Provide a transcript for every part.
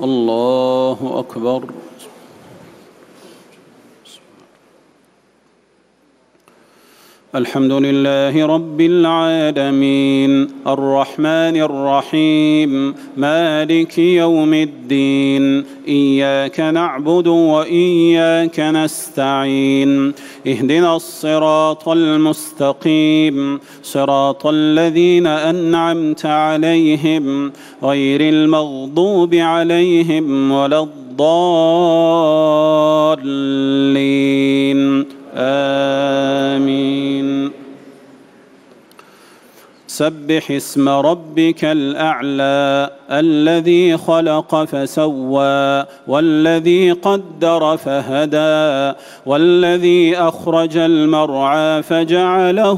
الله أكبر. الحمد لله رب العالمين الرحمن الرحيم مالك يوم الدين إياك نعبد وإياك نستعين اهدنا الصراط المستقيم صراط الذين أنعمت عليهم غير المغضوب عليهم ولا الضالين آمين. سبح اسم ربك الأعلى الذي خلق فسوى والذي قدر فهدى والذي أخرج المرعى فجعله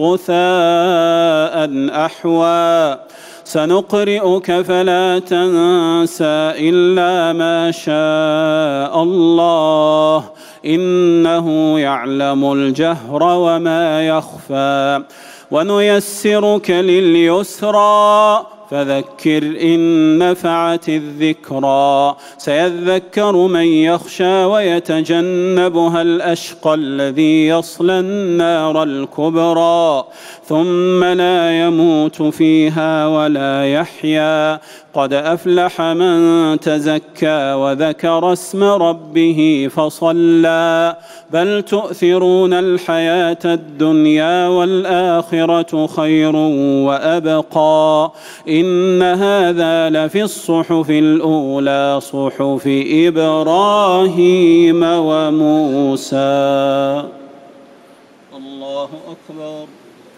غثاء أحوى سنقرئك فلا تنسى إلا ما شاء الله إنه يعلم الجهر وما يخفى ونيسرك لليسرى فذكر إن نفعت الذكرى سيذكر من يخشى ويتجنبها الأشقى الذي يصلى النار الكبرى ثم لا يموت فيها ولا يحيا قد أفلح من تزكى وذكر اسم ربه فصلى بل تؤثرون الحياة الدنيا والآخرة خير وأبقى إن هذا لفي الصحف الأولى صحف إبراهيم وموسى. الله أكبر.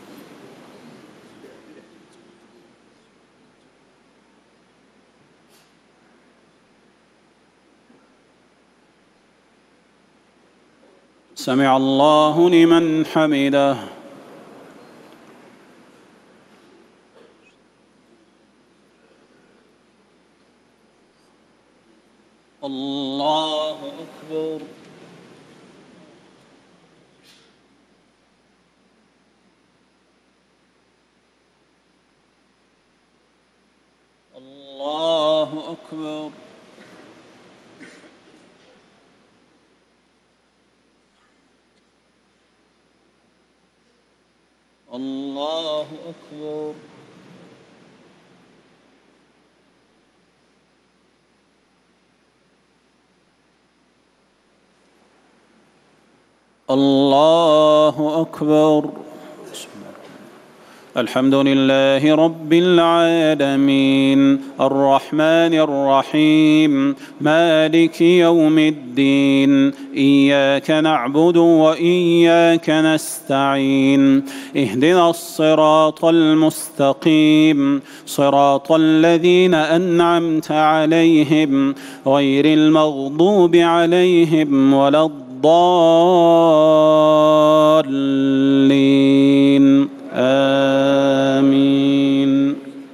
سمع الله لمن حمده. الله أكبر. الله أكبر. الله أكبر. الله أكبر. الحمد لله رب العالمين الرحمن الرحيم مالك يوم الدين إياك نعبد وإياك نستعين اهدنا الصراط المستقيم صراط الذين أنعمت عليهم غير المغضوب عليهم ولا الضالين آمين.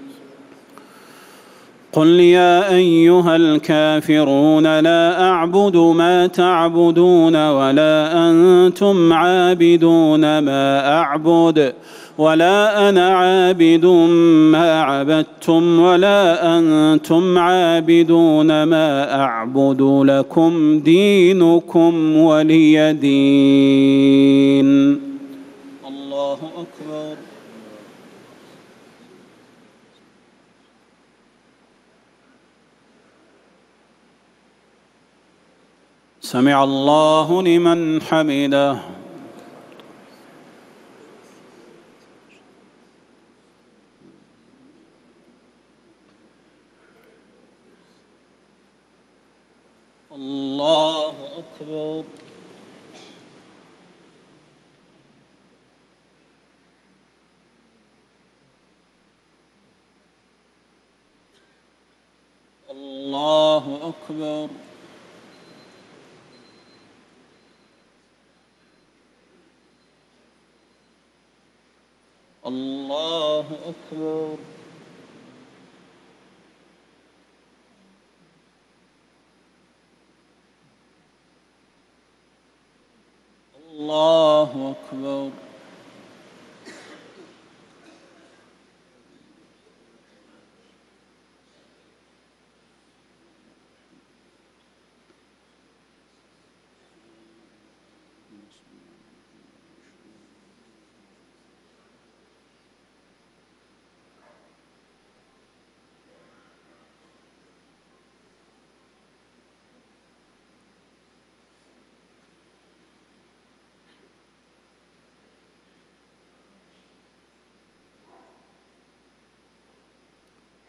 قل يا أيها الكافرون لا أعبد ما تعبدون ولا أنتم عابدون ما أعبد ولا أنا عابد ما عبدتم ولا أنتم عابدون ما أعبد لكم دينكم ولي دين. الله أكبر. سمع الله لمن حمده. الله أكبر. الله أكبر. الله أكبر. الله أكبر.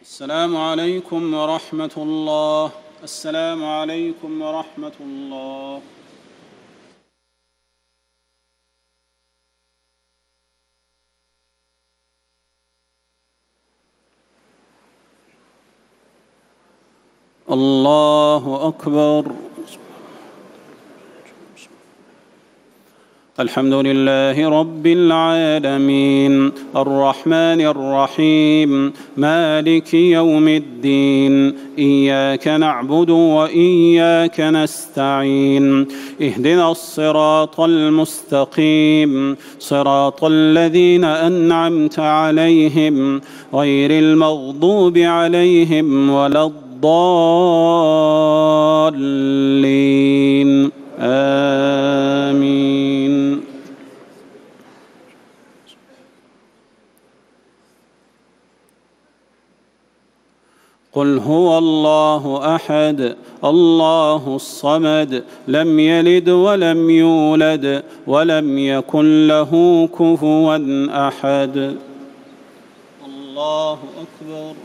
السلام عليكم ورحمة الله. السلام عليكم ورحمة الله. الله أكبر. الحمد لله رب العالمين الرحمن الرحيم مالك يوم الدين إياك نعبد وإياك نستعين اهدنا الصراط المستقيم صراط الذين أنعمت عليهم غير المغضوب عليهم ولا الضالين آمين. قل هو الله أحد الله الصمد لم يلد ولم يولد ولم يكن له كفوا أحد. الله أكبر.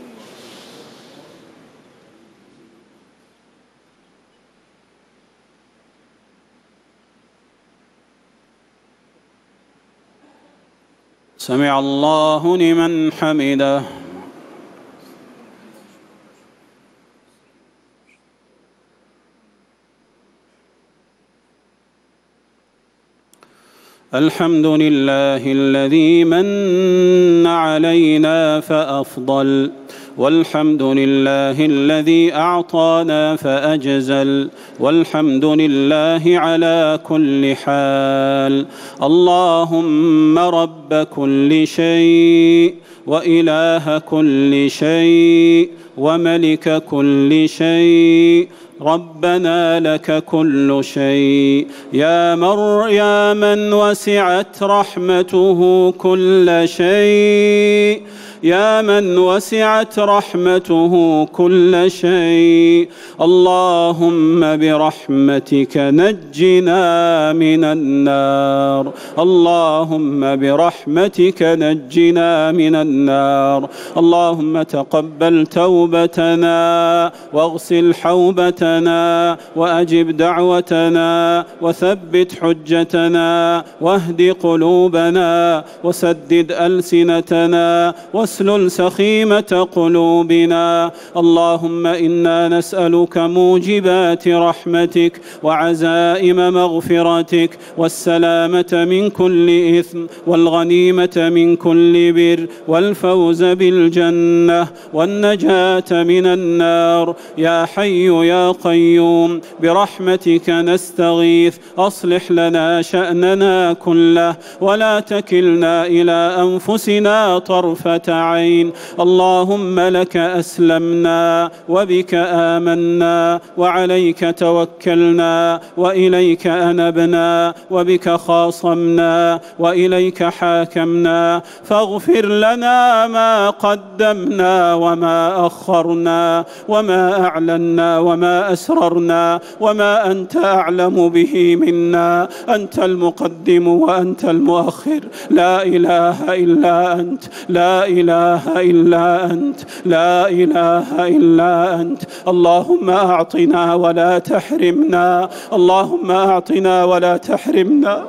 سمع الله لمن حمده. الحمد لله الذي من علينا فأفضل والحمد لله الذي أعطانا فأجزل والحمد لله على كل حال. اللهم رب كل شيء وإله كل شيء وملك كل شيء ربنا لك كل شيء يا من وسعت رحمته كل شيء يا من وسعت رحمته كل شيء. اللهم برحمتك نجنا من النار. اللهم برحمتك نجنا من النار. اللهم تقبل توبتنا واغسل حوبتنا وأجب دعوتنا وثبت حجتنا واهد قلوبنا وسدد ألسنتنا واسلل سخيمة قلوبنا. اللهم إنا نسألك موجبات رحمتك وعزائم مغفرتك والسلامة من كل إثم والغنيمة من كل بر والفوز بالجنة والنجاة من النار. يا حي يا قيوم برحمتك نستغيث أصلح لنا شأننا كله ولا تكلنا إلى أنفسنا طرفة عين. اللهم لك أسلمنا وبك آمنا وعليك توكلنا وإليك أنبنا وبك خاصمنا وإليك حاكمنا. فاغفر لنا ما قدمنا وما أخرنا وما أعلنا وما أسررنا وما أنت أعلم به منا. أنت المقدم وأنت المؤخر. لا إله إلا أنت. لا إله إلا أنت. لا إله إلا أنت. اللهم أعطنا ولا تحرمنا. اللهم أعطنا ولا تحرمنا.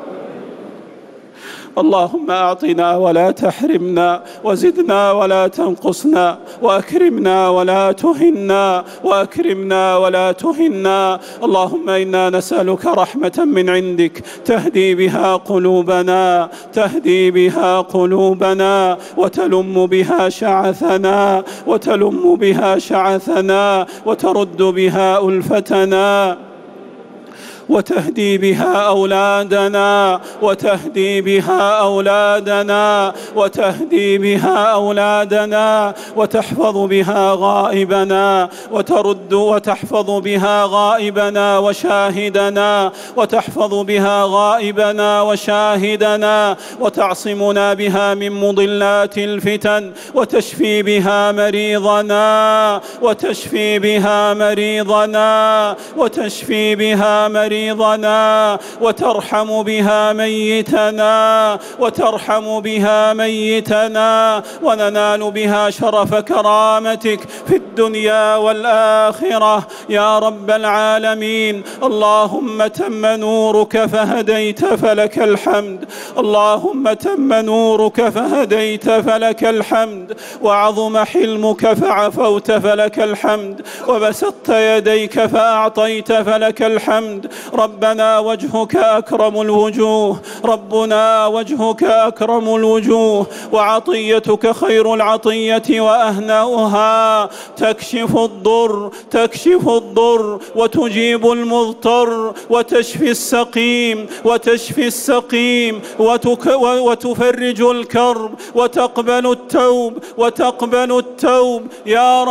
اللهم أعطنا ولا تحرمنا وزدنا ولا تنقصنا وأكرمنا ولا تهنا وأكرمنا ولا تهنا. اللهم إنا نسألك رحمة من عندك تهدي بها قلوبنا تهدي بها قلوبنا وتلم بها شعثنا وتلم بها شعثنا وترد بها ألفتنا وتهدي بها أولادنا وتهدي بها أولادنا وتهدي بها أولادنا وتحفظ بها غائبنا وترد وتحفظ بها غائبنا وشاهدنا وتحفظ بها غائبنا وشاهدنا وتعصمنا بها من مضلات الفتن وتشفي بها مريضنا وتشفي بها مريضنا وتشفي بها مريضنا مريضنا وترحم بها ميتنا وننال بها شرف كرامتك في الدنيا والآخرة يا رب العالمين. اللهم تم نورك فهديت فلك الحمد، اللهم تم نورك فهديت فلك الحمد، وعظم حلمك فعفوت فلك الحمد، وبسطت يديك فأعطيت فلك الحمد. ربنا وجهك أكرم الوجوه، ربنا وجهك أكرم الوجوه، وعطيتك خير العطية وأهنأها. تكشف الضر وتجيب المضطر وتشفي السقيم وتفرج الكرب وتقبل التوب يا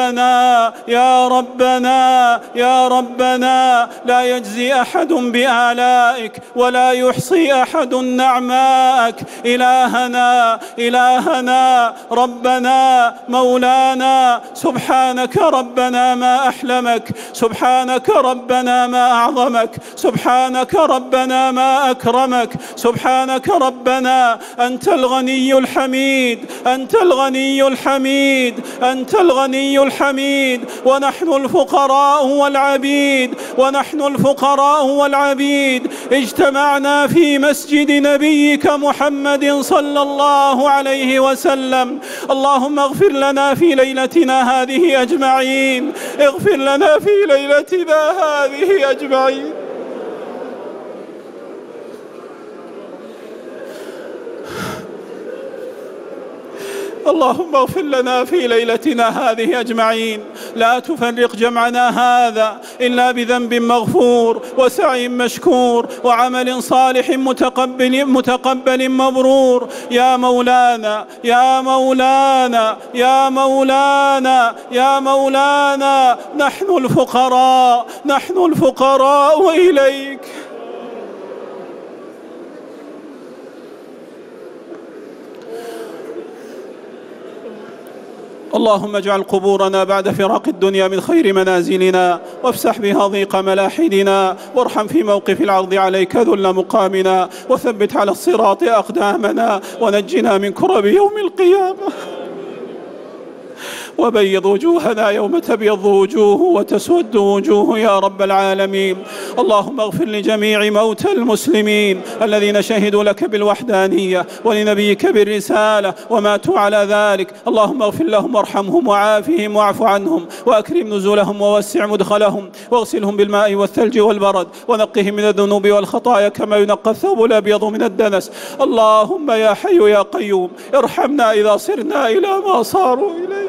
ربنا لا يجزي أحد بآلائك ولا يحصي أحد نعمائك. إلهنا ربنا مولانا، سبحانك ربنا ما أحلمك، سبحانك ربنا ما أعظمك، سبحانك ربنا ما أكرمك، سبحانك ربنا أنت الغني الحميد، أنت الغني الحميد، ونحن الفقراء والعبيد اجتمعنا في مسجد نبيك محمد صلى الله عليه وسلم. اللهم اغفر لنا في ليلتنا هذه أجمعين، اغفر لنا في ليلتنا هذه أجمعين. اللهم اغفر لنا في ليلتنا هذه أجمعين، لا تفرق جمعنا هذا إلا بذنب مغفور وسعي مشكور وعمل صالح متقبل مبرور. يا مولانا يا مولانا يا مولانا يا مولانا، نحن الفقراء إليك. اللهم اجعل قبورنا بعد فراق الدنيا من خير منازلنا، وافسح بها ضيق ملاحدنا، وارحم في موقف العرض عليك ذل مقامنا، وثبت على الصراط أقدامنا، ونجنا من كرب يوم القيامة، وبيض وجوهنا يوم تبيض وجوه وتسود وجوه يا رب العالمين. اللهم اغفر لجميع موتى المسلمين الذين شهدوا لك بالوحدانية ولنبيك بالرسالة وماتوا على ذلك. اللهم اغفر لهم وارحمهم وعافهم واعف عنهم وأكرم نزلهم ووسع مدخلهم، واغسلهم بالماء والثلج والبرد، ونقهم من الذنوب والخطايا كما ينقى الثوب الأبيض من الدنس. اللهم يا حي يا قيوم ارحمنا إذا صرنا إلى ما صاروا إليه.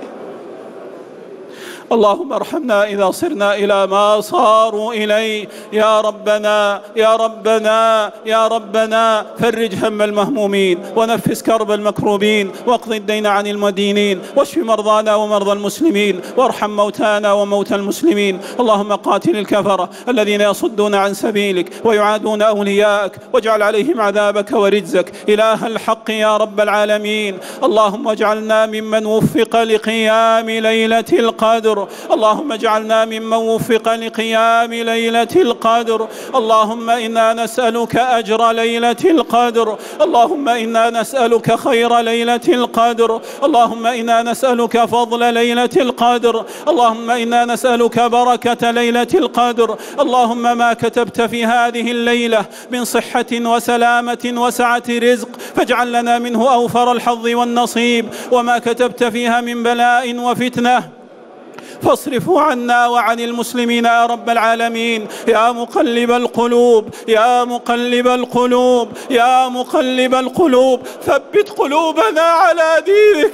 اللهم ارحمنا إذا صرنا إلى ما صاروا إليه. يا ربنا يا ربنا يا ربنا، فرج هم المهمومين، ونفس كرب المكروبين، واقض الدين عن المدينين، واشف مرضانا ومرضى المسلمين، وارحم موتانا وموتى المسلمين. اللهم قاتل الكفرة الذين يصدون عن سبيلك ويعادون أولياءك، واجعل عليهم عذابك ورجزك إله الحق يا رب العالمين. اللهم اجعلنا ممن وفق لقيام ليلة القدر، اللهم اجعلنا ممن وفق لقيام ليلة القدر. اللهم إنا نسألك أجر ليلة القدر، اللهم إنا نسألك خير ليلة القدر، اللهم إنا نسألك فضل ليلة القدر، اللهم إنا نسألك بركة ليلة القدر. اللهم ما كتبت في هذه الليلة من صحة وسلامة وسعة رزق فاجعل لنا منه أوفر الحظ والنصيب، وما كتبت فيها من بلاء وفتنة فاصرفه عنا وعن المسلمين يا رب العالمين. يا مقلب القلوب يا مقلب القلوب يا مقلب القلوب، ثبت قلوبنا على دينك.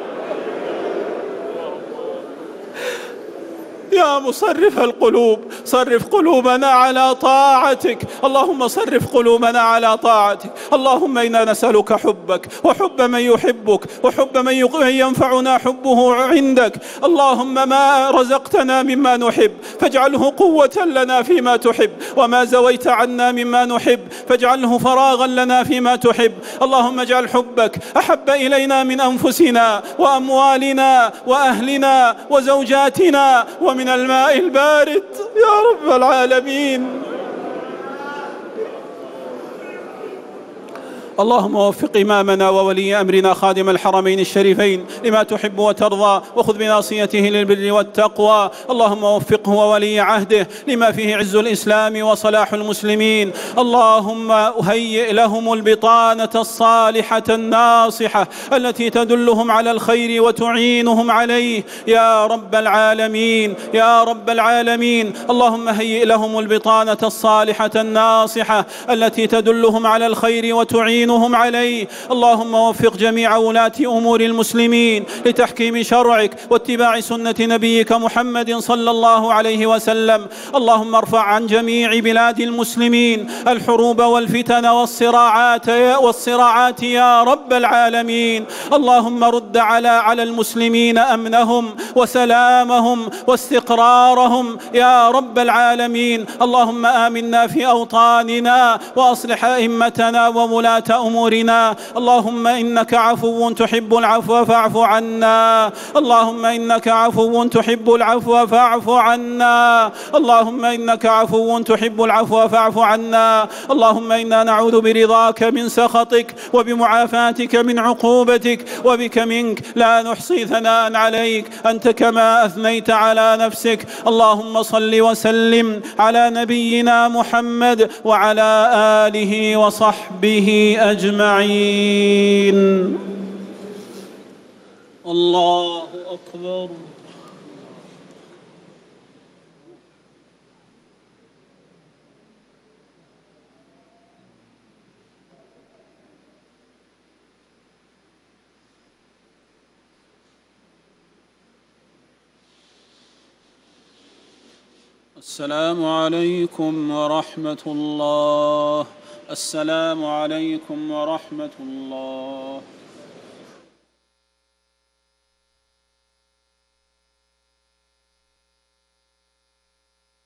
يا مصرف القلوب صرف قلوبنا على طاعتك، اللهم صرف قلوبنا على طاعتك. اللهم إنا نسألك حبك وحب من يحبك وحب من ينفعنا حبه عندك. اللهم ما رزقتنا مما نحب فاجعله قوة لنا فيما تحب، وما زويت عنا مما نحب فاجعله فراغا لنا فيما تحب. اللهم اجعل حبك أحب إلينا من أنفسنا وأموالنا وأهلنا وزوجاتنا ومن الماء البارد يا رب العالمين. اللهم وفق إمامنا وولي أمرنا خادم الحرمين الشريفين لما تحب وترضى، وخذ بناصيته للبر والتقوى. اللهم وفقه وولي عهده لما فيه عز الإسلام وصلاح المسلمين. اللهم هيئ لهم البطانة الصالحة الناصحة التي تدلهم على الخير وتعينهم عليه يا رب العالمين، يا رب العالمين. اللهم هيئ لهم البطانة الصالحة الناصحة التي تدلهم على الخير وتعينهم عليه. اللهم وفق جميع ولاة أمور المسلمين لتحكيم شرعك واتباع سنة نبيك محمد صلى الله عليه وسلم. اللهم ارفع عن جميع بلاد المسلمين الحروب والفتن والصراعات يا رب العالمين. اللهم رد على المسلمين أمنهم وسلامهم واستقرارهم يا رب العالمين. اللهم آمنا في أوطاننا وأصلح أئمتنا وولاة أمورنا. اللهم إنك عفو تحب العفو فاعف عنا. اللهم إنك عفو تحب العفو فاعف عنا. اللهم إنك عفو تحب العفو فاعف عنا. اللهم إنا نعوذ برضاك من سخطك وبمعافاتك من عقوبتك، وبك منك لا نحصي ثناء عليك أنت كما أثنيت على نفسك. اللهم صل وسلم على نبينا محمد وعلى آله وصحبه أجمعين. الله أكبر. السلام عليكم ورحمة الله. السلام عليكم ورحمة الله.